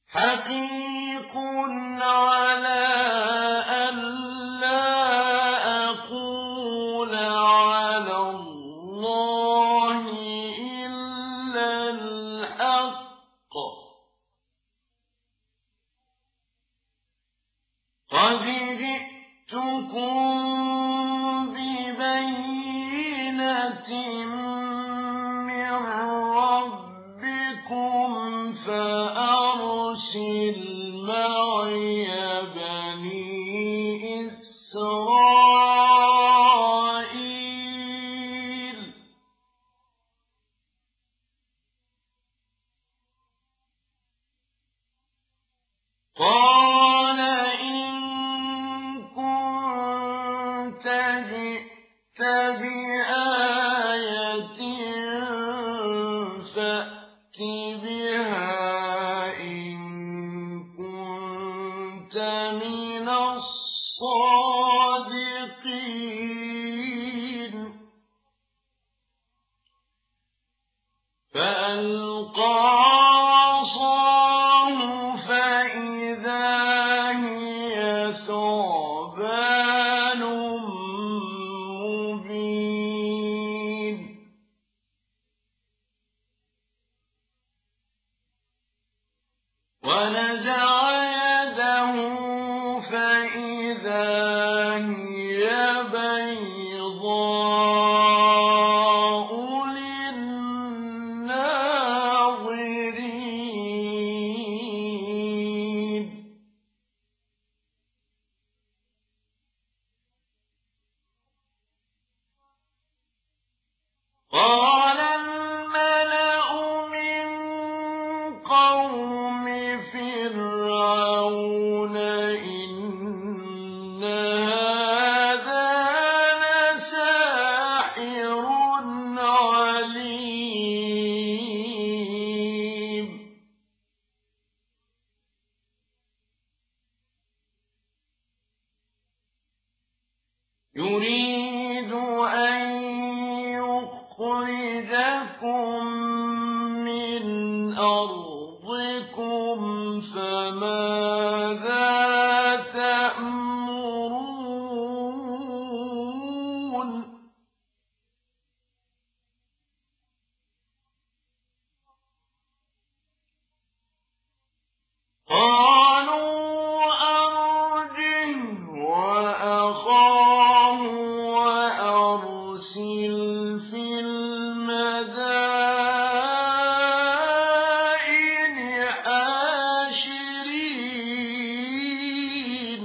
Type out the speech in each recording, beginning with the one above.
حقيق على ألا أقول على الله إلا الحق قد جئتكم ببينة من ربكم فأرسل معي بني إسرائيل قال إن كنت جئت بآية فأت بها إن كنت من الصادقين فألقى عصاه فإذا هي ثعبان مبين ونزع يده فإذا هي بيضاء للناظرين قال الملأ من قوم فرعون إن هذا لساحر عليم يريد أن يخرجكم من أرضكم فماذا تأمرون قالوا أرجه وأخاه وأرسل في المدائن حاشرين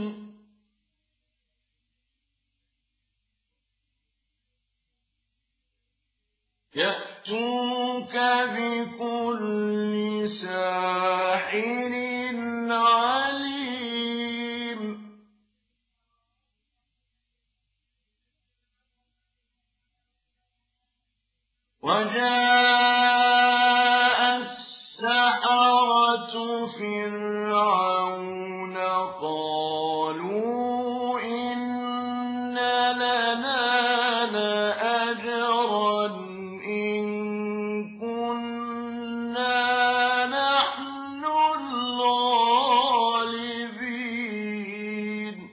يأتوك بكل ساحر عليم وجاء السحرة فرعون قالوا إن لنا لأجرا إن كنا نحن الغالبين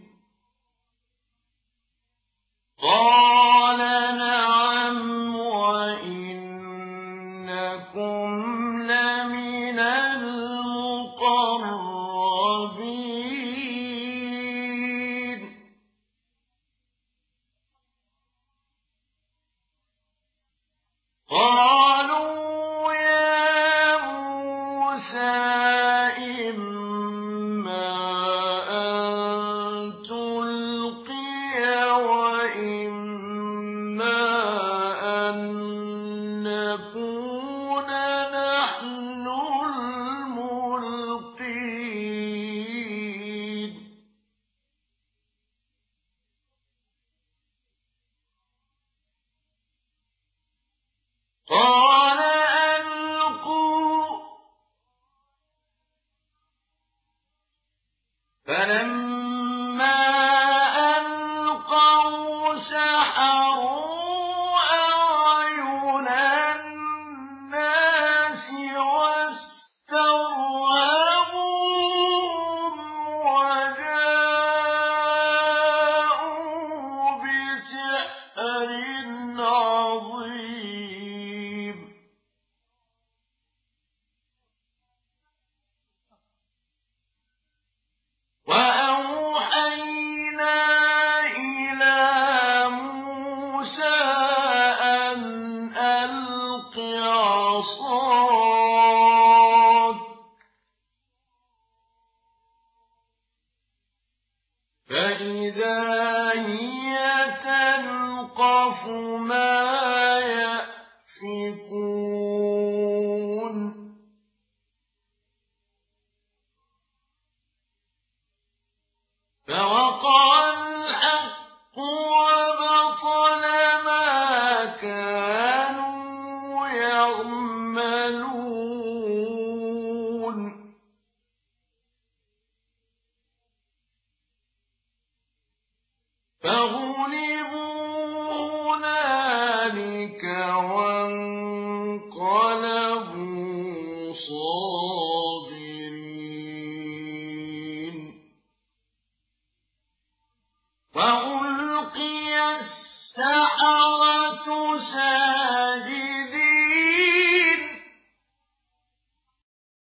قال نعم وإنكم لمن المقربين قالوا يا موسى إما أن تلقي وإما أن نكون نحن الملقين قال ألقوا فلما ألقوا سحروا أعين يؤفكون فوقع الحق وبطل ما كانوا يعملون فغلبوا هنالك وانقلبوا صاغرين وألقي السحرة ساجدين